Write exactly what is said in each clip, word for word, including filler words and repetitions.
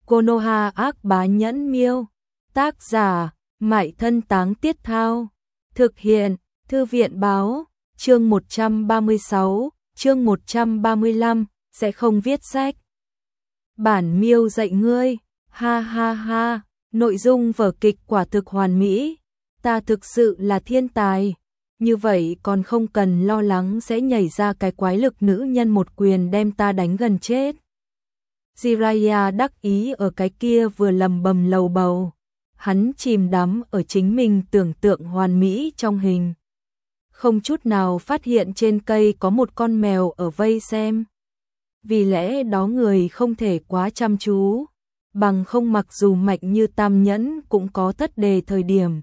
Konoha ác bá nhẫn miêu. Tác giả, Mại Thân Táng Tiết Thao. Thực hiện, Thư viện báo. Chương một trăm ba mươi sáu, chương một trăm ba mươi lăm, sẽ không viết sách. Bản miêu dạy ngươi, ha ha ha, nội dung vở kịch quả thực hoàn mỹ. Ta thực sự là thiên tài. Như vậy còn không cần lo lắng sẽ nhảy ra cái quái lực nữ nhân một quyền đem ta đánh gần chết. Jiraiya đắc ý ở cái kia vừa lầm bầm lầu bầu. Hắn chìm đắm ở chính mình tưởng tượng hoàn mỹ trong hình. Không chút nào phát hiện trên cây có một con mèo ở vây xem. Vì lẽ đó người không thể quá chăm chú. Bằng không mặc dù mạnh như tam nhẫn cũng có thất đề thời điểm.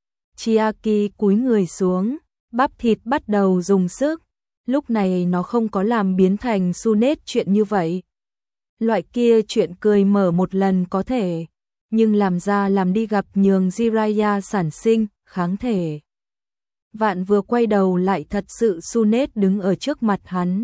Chiaki cúi người xuống, bắp thịt bắt đầu dùng sức. Lúc này nó không có làm biến thành Sunet chuyện như vậy. Loại kia chuyện cười mở một lần có thể, nhưng làm ra làm đi gặp nhường Jiraiya sản sinh, kháng thể. Vạn vừa quay đầu lại thật sự Sunet đứng ở trước mặt hắn.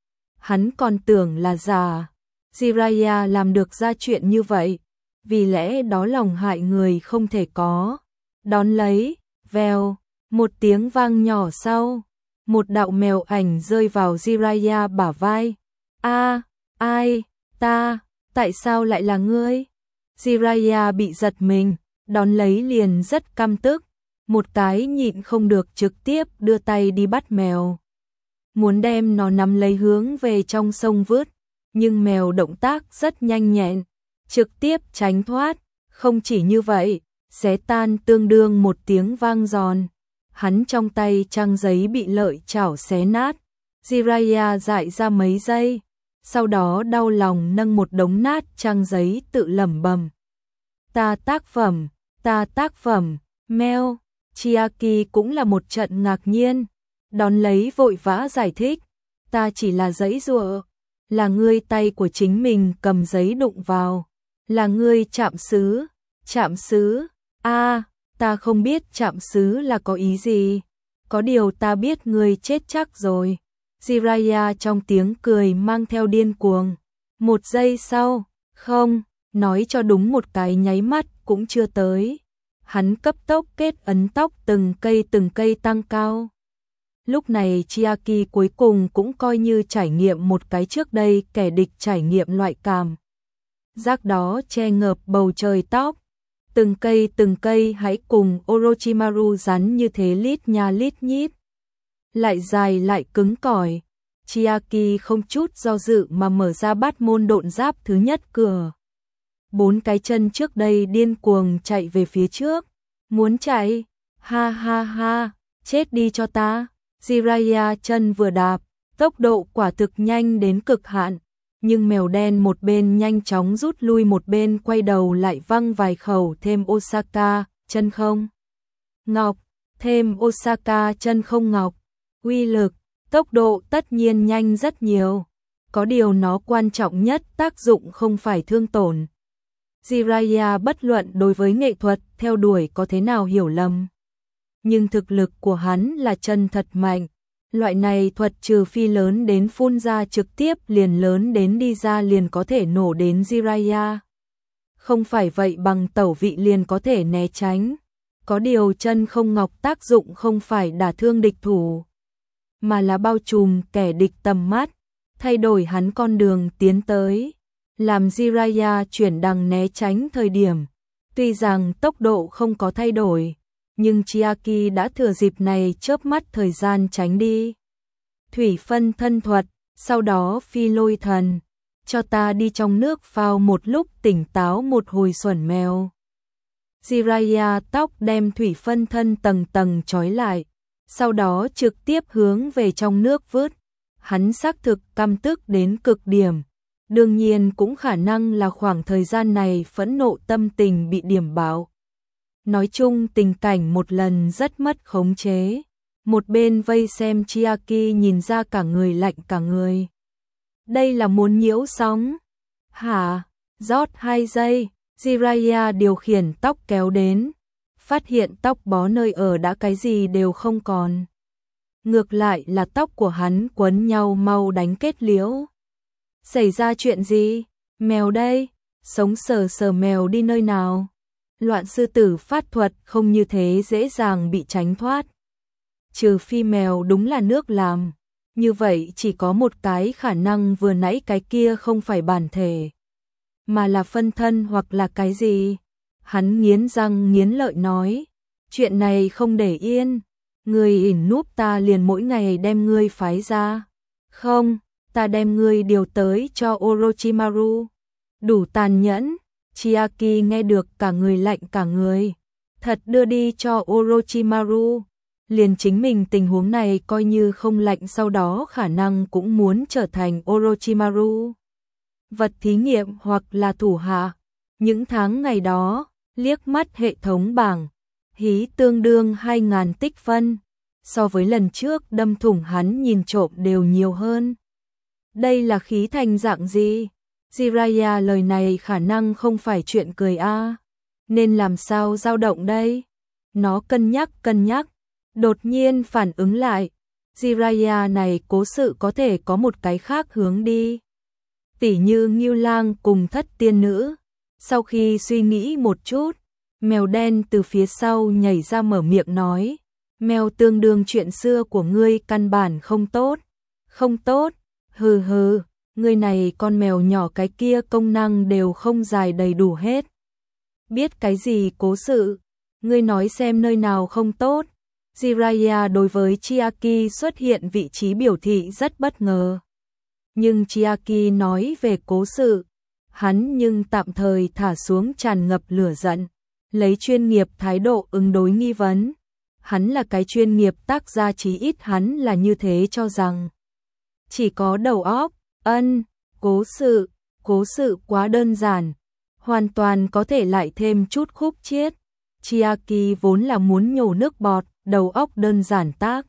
Hắn còn tưởng là giả. Jiraiya làm được ra chuyện như vậy, vì lẽ đó lòng hại người không thể có. Đón lấy, vèo, một tiếng vang nhỏ sau, một đạo mèo ảnh rơi vào Jiraiya bả vai. A, ai, ta, tại sao lại là ngươi? Jiraiya bị giật mình, đón lấy liền rất căm tức, một cái nhịn không được trực tiếp đưa tay đi bắt mèo. Muốn đem nó nắm lấy hướng về trong sông vứt, nhưng mèo động tác rất nhanh nhẹn, trực tiếp tránh thoát, không chỉ như vậy, xé tan tương đương một tiếng vang giòn. Hắn trong tay trang giấy bị lợi chảo xé nát, Jiraiya dại ra mấy giây, sau đó đau lòng nâng một đống nát trang giấy tự lẩm bẩm. Ta tác phẩm, ta tác phẩm, meo. Chiaki cũng là một trận ngạc nhiên, đón lấy vội vã giải thích, ta chỉ là giấy giụa, là ngươi tay của chính mình cầm giấy đụng vào, là ngươi chạm xứ, chạm xứ, a, ta không biết chạm xứ là có ý gì, có điều ta biết ngươi chết chắc rồi. Jiraiya trong tiếng cười mang theo điên cuồng, một giây sau, không, nói cho đúng một cái nháy mắt cũng chưa tới. Hắn cấp tốc kết ấn tóc từng cây từng cây tăng cao. Lúc này Chiaki cuối cùng cũng coi như trải nghiệm một cái trước đây kẻ địch trải nghiệm loại cảm giác đó che ngợp bầu trời tóc. Từng cây từng cây hãy cùng Orochimaru rắn như thế lít nha lít nhít. Lại dài lại cứng cỏi. Chiaki không chút do dự mà mở ra bát môn độn giáp thứ nhất cửa. Bốn cái chân trước đây điên cuồng chạy về phía trước. Muốn chạy? Ha ha ha, chết đi cho ta. Jiraiya chân vừa đạp, tốc độ quả thực nhanh đến cực hạn. Nhưng mèo đen một bên nhanh chóng rút lui một bên quay đầu lại văng vài khẩu thêm Osaka, chân không ngọc, thêm Osaka chân không ngọc. Uy lực, tốc độ tất nhiên nhanh rất nhiều. Có điều nó quan trọng nhất tác dụng không phải thương tổn. Jiraiya bất luận đối với nghệ thuật theo đuổi có thế nào hiểu lầm. Nhưng thực lực của hắn là chân thật mạnh. Loại này thuật trừ phi lớn đến phun ra trực tiếp liền lớn đến đi ra liền có thể nổ đến Jiraiya. Không phải vậy bằng tẩu vị liền có thể né tránh. Có điều chân không ngọc tác dụng không phải đả thương địch thủ, mà là bao trùm kẻ địch tầm mắt, thay đổi hắn con đường tiến tới. Làm Jiraiya chuyển đằng né tránh thời điểm. Tuy rằng tốc độ không có thay đổi, nhưng Chiaki đã thừa dịp này chớp mắt thời gian tránh đi. Thủy phân thân thuật, sau đó phi lôi thần. Cho ta đi trong nước phao một lúc tỉnh táo một hồi xuẩn mèo. Jiraiya tóc đem thủy phân thân tầng tầng trói lại, sau đó trực tiếp hướng về trong nước vứt. Hắn xác thực căm tức đến cực điểm. Đương nhiên cũng khả năng là khoảng thời gian này phẫn nộ tâm tình bị điểm bạo. Nói chung tình cảnh một lần rất mất khống chế. Một bên vây xem Chiaki nhìn ra cả người lạnh cả người. Đây là muốn nhiễu sóng. Hả? Rót hai giây, Jiraiya điều khiển tóc kéo đến. Phát hiện tóc bó nơi ở đã cái gì đều không còn. Ngược lại là tóc của hắn quấn nhau mau đánh kết liễu. Xảy ra chuyện gì? Mèo đây, sống sờ sờ mèo đi nơi nào. Loạn sư tử phát thuật không như thế dễ dàng bị tránh thoát. Trừ phi mèo đúng là nước làm. Như vậy chỉ có một cái khả năng, vừa nãy cái kia không phải bản thể, mà là phân thân hoặc là cái gì. Hắn nghiến răng nghiến lợi nói, chuyện này không để yên, ngươi ỉn núp ta liền mỗi ngày đem ngươi phái ra. Không, ta đem ngươi điều tới cho Orochimaru. Đủ tàn nhẫn. Chiaki nghe được cả người lạnh cả người. Thật đưa đi cho Orochimaru. Liền chính mình tình huống này coi như không lạnh, sau đó khả năng cũng muốn trở thành Orochimaru. Vật thí nghiệm hoặc là thủ hạ. Những tháng ngày đó, liếc mắt hệ thống bảng, hí tương đương hai nghìn tích phân. So với lần trước đâm thủng hắn nhìn trộm đều nhiều hơn. Đây là khí thành dạng gì? Jiraiya lời này khả năng không phải chuyện cười a, à. Nên làm sao dao động đây? Nó cân nhắc cân nhắc, đột nhiên phản ứng lại. Jiraiya này cố sự có thể có một cái khác hướng đi. Tỉ như Ngưu Lang cùng Thất Tiên Nữ. Sau khi suy nghĩ một chút, mèo đen từ phía sau nhảy ra mở miệng nói, mèo tương đương chuyện xưa của ngươi căn bản không tốt. Không tốt, hừ hừ, ngươi này con mèo nhỏ cái kia công năng đều không giải đầy đủ hết. Biết cái gì cố sự, ngươi nói xem nơi nào không tốt. Jiraiya đối với Chiaki xuất hiện vị trí biểu thị rất bất ngờ. Nhưng Chiaki nói về cố sự, hắn nhưng tạm thời thả xuống tràn ngập lửa giận, lấy chuyên nghiệp thái độ ứng đối nghi vấn. Hắn là cái chuyên nghiệp tác gia, chí ít hắn là như thế cho rằng. Chỉ có đầu óc, ân, cố sự, cố sự quá đơn giản, hoàn toàn có thể lại thêm chút khúc chiết. Chiaki vốn là muốn nhổ nước bọt, đầu óc đơn giản tác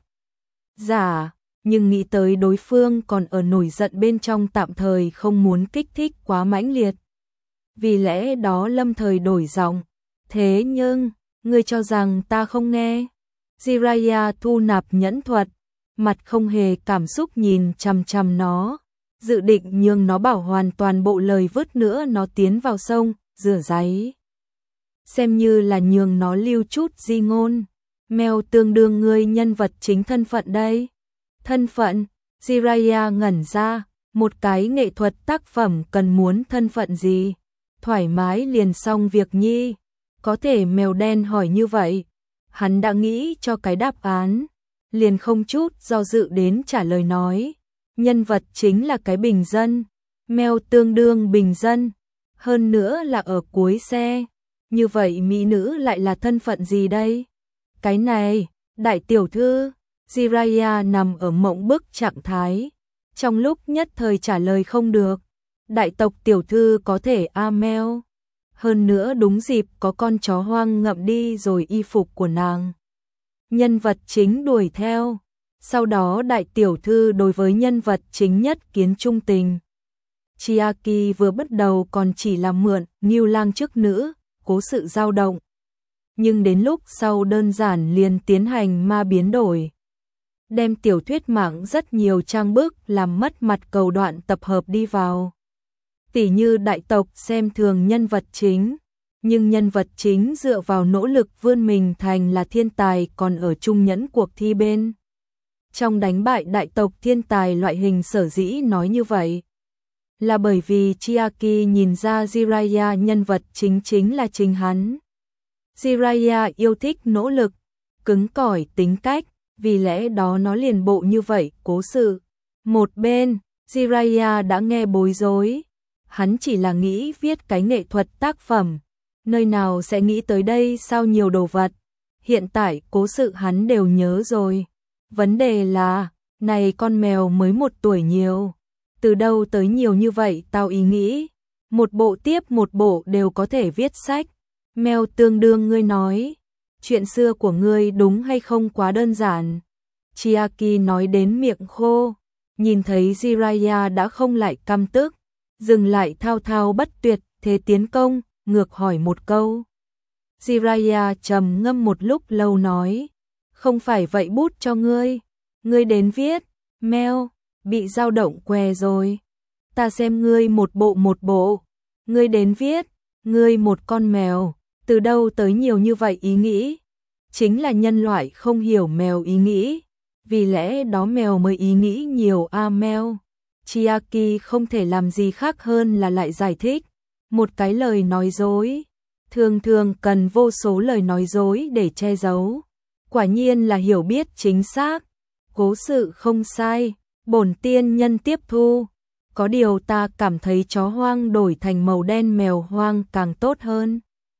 giả, nhưng nghĩ tới đối phương còn ở nổi giận bên trong, tạm thời không muốn kích thích quá mãnh liệt. Vì lẽ đó lâm thời đổi giọng, thế nhưng, ngươi cho rằng ta không nghe? Jiraiya thu nạp nhẫn thuật, mặt không hề cảm xúc nhìn chằm chằm nó, dự định nhường nó bảo hoàn toàn bộ lời, vứt nữa nó tiến vào sông, rửa ráy. Xem như là nhường nó lưu chút di ngôn. Mèo tương đương ngươi nhân vật chính thân phận đây. Thân phận, Jiraiya ngẩn ra, một cái nghệ thuật tác phẩm cần muốn thân phận gì? Thoải mái liền xong việc nhi. Có thể mèo đen hỏi như vậy, hắn đã nghĩ cho cái đáp án, liền không chút do dự đến trả lời nói, nhân vật chính là cái bình dân, mèo tương đương bình dân, hơn nữa là ở cuối xe. Như vậy mỹ nữ lại là thân phận gì đây? Cái này, đại tiểu thư. Jiraiya nằm ở mộng bức trạng thái, trong lúc nhất thời trả lời không được. Đại tộc tiểu thư có thể a meo. Hơn nữa đúng dịp có con chó hoang ngậm đi rồi y phục của nàng. Nhân vật chính đuổi theo. Sau đó đại tiểu thư đối với nhân vật chính nhất kiến trung tình. Chiaki vừa bắt đầu còn chỉ là mượn Ngưu Lang chức nữ, cố sự dao động. Nhưng đến lúc sau đơn giản liền tiến hành ma biến đổi. Đem tiểu thuyết mạng rất nhiều trang bức làm mất mặt cầu đoạn tập hợp đi vào. Tỉ như đại tộc xem thường nhân vật chính, nhưng nhân vật chính dựa vào nỗ lực vươn mình thành là thiên tài, còn ở trung nhẫn cuộc thi bên trong đánh bại đại tộc thiên tài loại hình. Sở dĩ nói như vậy là bởi vì Chiaki nhìn ra Jiraiya nhân vật chính chính là chính hắn. Jiraiya yêu thích nỗ lực, cứng cỏi tính cách, vì lẽ đó nó liền bộ như vậy cố sự. Một bên, Jiraiya đã nghe bối rối, hắn chỉ là nghĩ viết cái nghệ thuật tác phẩm, nơi nào sẽ nghĩ tới đây sao nhiều đồ vật. Hiện tại cố sự hắn đều nhớ rồi. Vấn đề là, này con mèo mới một tuổi nhiều, từ đâu tới nhiều như vậy tao ý nghĩ. Một bộ tiếp một bộ đều có thể viết sách. Mèo tương đương ngươi nói, chuyện xưa của ngươi đúng hay không quá đơn giản. Chiaki nói đến miệng khô, nhìn thấy Jiraiya đã không lại căm tức, dừng lại thao thao bất tuyệt, thế tiến công, ngược hỏi một câu. Jiraiya trầm ngâm một lúc lâu nói, không phải vậy bút cho ngươi, ngươi đến viết. Mèo bị dao động què rồi, ta xem ngươi một bộ một bộ, Ngươi đến viết, ngươi một con mèo, từ đâu tới nhiều như vậy ý nghĩ? Chính là nhân loại không hiểu mèo ý nghĩ, vì lẽ đó mèo mới ý nghĩ nhiều a à mèo. Chiaki không thể làm gì khác hơn là lại giải thích, một cái lời nói dối, thường thường cần vô số lời nói dối để che giấu. Quả nhiên là hiểu biết chính xác, cố sự không sai, bổn tiên nhân tiếp thu. Có điều ta cảm thấy chó hoang đổi thành màu đen mèo hoang càng tốt hơn.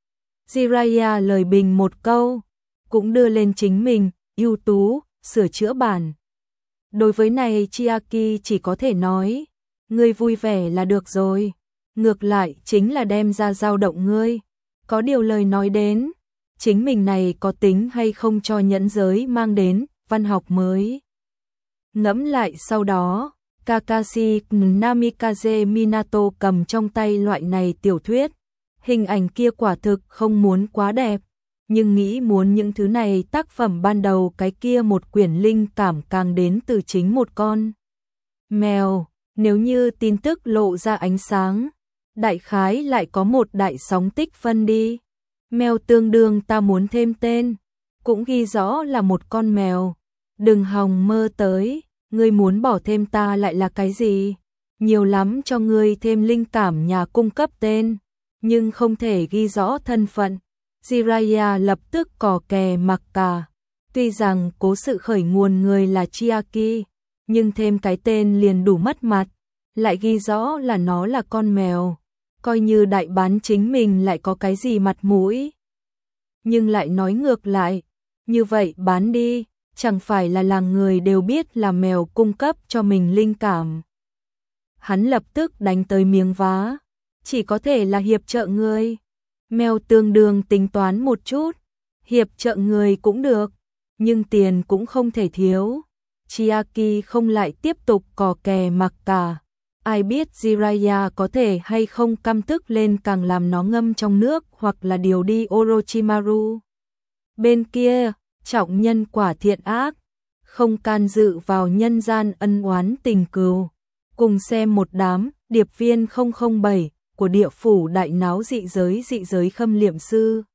Jiraiya lời bình một câu, cũng đưa lên chính mình, ưu tú, sửa chữa bản. Đối với này Chiaki chỉ có thể nói, ngươi vui vẻ là được rồi, ngược lại chính là đem ra dao động ngươi. Có điều lời nói đến, chính mình này có tính hay không cho nhẫn giới mang đến văn học mới. Ngẫm lại sau đó, Kakashi Namikaze Minato cầm trong tay loại này tiểu thuyết, hình ảnh kia quả thực không muốn quá đẹp, nhưng nghĩ muốn những thứ này tác phẩm ban đầu cái kia một quyển linh cảm càng đến từ chính một con mèo, nếu như tin tức lộ ra ánh sáng, đại khái lại có một đại sóng tích phân đi. Mèo tương đương ta muốn thêm tên, cũng ghi rõ là một con mèo, đừng hòng mơ tới, ngươi muốn bỏ thêm ta lại là cái gì? Nhiều lắm cho ngươi thêm linh cảm nhà cung cấp tên, nhưng không thể ghi rõ thân phận. Jiraiya lập tức cò kè mặc cả. Tuy rằng cố sự khởi nguồn người là Chiaki, nhưng thêm cái tên liền đủ mất mặt, lại ghi rõ là nó là con mèo. Coi như đại bán chính mình lại có cái gì mặt mũi. Nhưng lại nói ngược lại, như vậy bán đi, chẳng phải là làng người đều biết là mèo cung cấp cho mình linh cảm. Hắn lập tức đánh tới miếng vá, chỉ có thể là hiệp trợ người. Mèo tương đương tính toán một chút, hiệp trợ người cũng được, nhưng tiền cũng không thể thiếu. Chiaki không lại tiếp tục cò kè mặc cả. Ai biết Jiraiya có thể hay không căm tức lên càng làm nó ngâm trong nước hoặc là điều đi Orochimaru. Bên kia, trọng nhân quả thiện ác, không can dự vào nhân gian ân oán tình cừu. Cùng xem một đám điệp viên không không bảy của địa phủ đại náo dị giới dị giới khâm liệm sư.